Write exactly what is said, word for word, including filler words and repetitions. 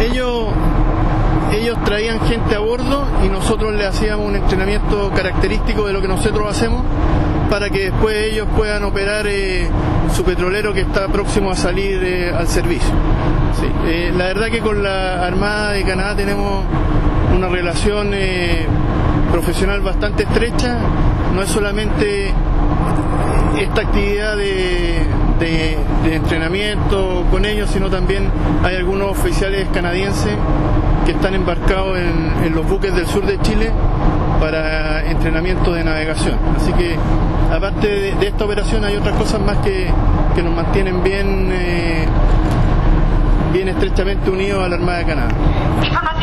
Ellos, ellos traían gente a bordo y nosotros le hacíamos un entrenamiento característico de lo que nosotros hacemos para que después ellos puedan operar eh, su petrolero que está próximo a salir eh, al servicio. Sí. Eh, la verdad que con la Armada de Canadá tenemos una relación eh, profesional bastante estrecha. No es solamente esta actividad de, de, de entrenamiento con ellos, sino también hay algunos oficiales canadienses que están embarcados en, en los buques del sur de Chile para entrenamiento de navegación. Así que aparte de, de esta operación hay otras cosas más que, que nos mantienen bien, eh, bien estrechamente unidos a la Armada de Canadá.